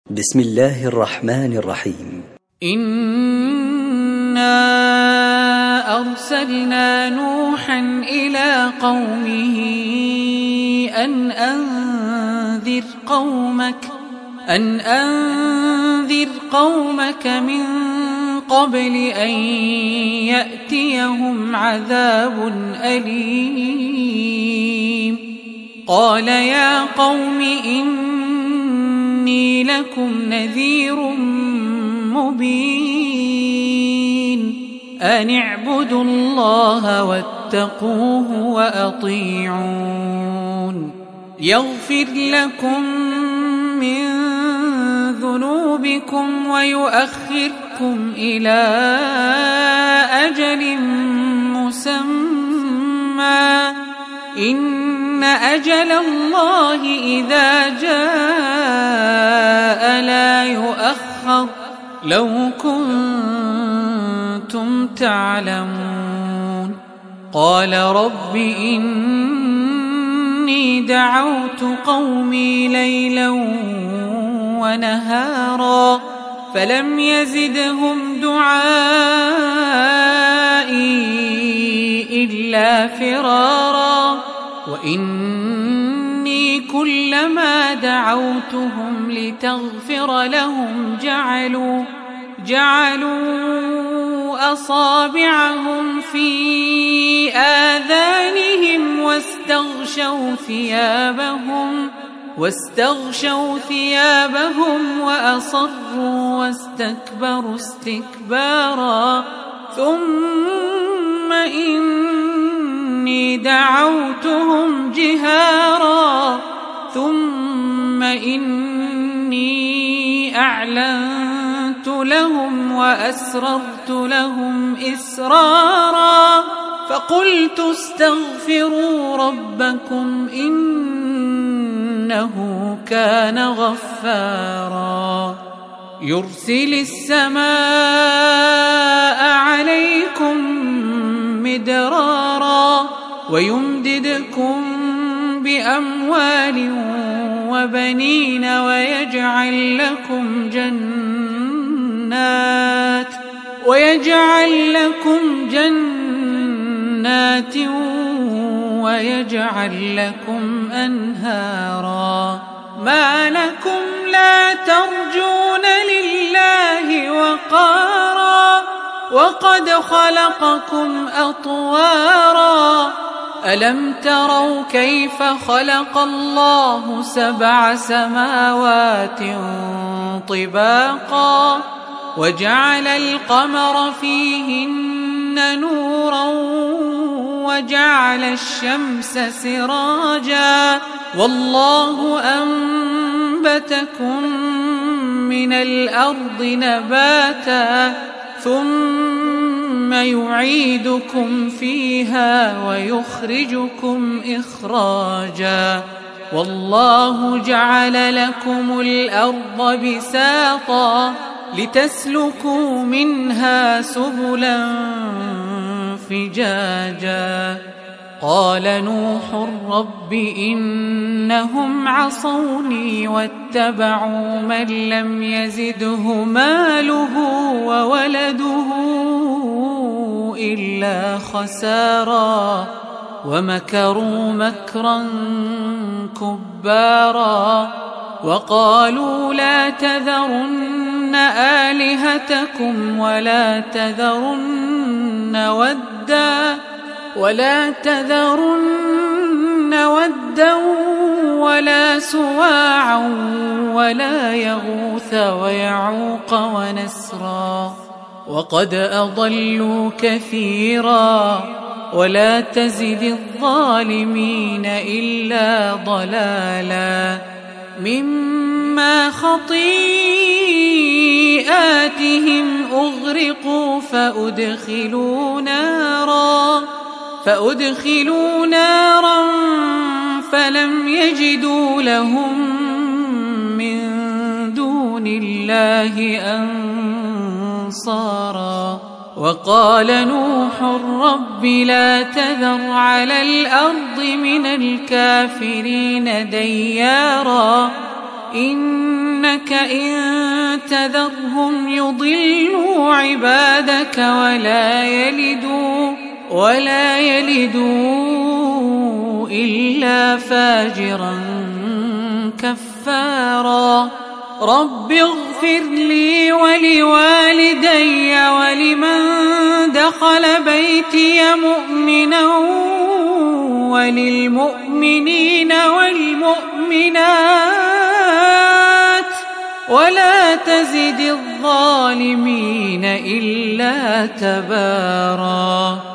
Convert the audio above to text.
بسم الله الرحمن الرحيم. إنا أرسلنا نوحا إلى قومه أن أنذر قومك من قبل أن يأتيهم عذاب أليم. قال يا قوم إني لكم نذير مبين أن اعبدوا الله واتقوه وأطيعون يغفر لكم من ذنوبكم ويؤخركم إلى أجل مسمى إن أجل الله إذا جاء لا يؤخر لو كنتم تعلمون. قال رب إني دعوت قومي ليلا ونهارا فلم يزدهم دعائي إلا فرارا وإني كلما دعوتهم لتغفر لهم جعلوا أصابعهم في آذانهم واستغشوا ثيابهم وأصروا واستكبروا استكبارا ثم إني دعوتهم جهارا ثم إني أعلنت لهم وأسررت لهم إسرارا فقلت استغفروا ربكم إنه كان غفارا يرسل السماء عليكم مدرارا ويمددكم بأموال وبنين ويجعل لكم جنات ويجعل لكم أنهارا ما لكم لا ترجون لله وقارا وقد خلقكم أطوارا ألم تروا كيف خلق الله 7 سماوات طباقا وجعل القمر فيهن نورا وجعل الشمس سراجا والله أنبتكم من الأرض نباتا ثم يعيدكم فيها ويخرجكم إخراجا والله جعل لكم الأرض بساطا لتسلكوا منها سبلا فجاجا قال نوح رب إنهم عصوني واتبعوا من لم يزده ماله وولده إلا خسارا ومكروا مكرا كبارا وقالوا لا تذرن آلهتكم ولا تذرن ودا ولا سواعا ولا يغوث ويعوق ونسرا وقد أضلوا كثيرا ولا تزد الظالمين إلا ضلالا مما خطيئاتهم أغرقوا فأدخلوا نارا فلم يجدوا لهم من دون الله أنصارا وقال نوح رب لا تذر على الأرض من الكافرين ديارا إنك إن تذرهم يضلوا عبادك ولا يلدوا إلا فاجرا كفارا رب اغفر لي ولوالدي ولمن دخل بيتي مؤمنا وللمؤمنين والمؤمنات ولا تزد الظالمين إلا تبارا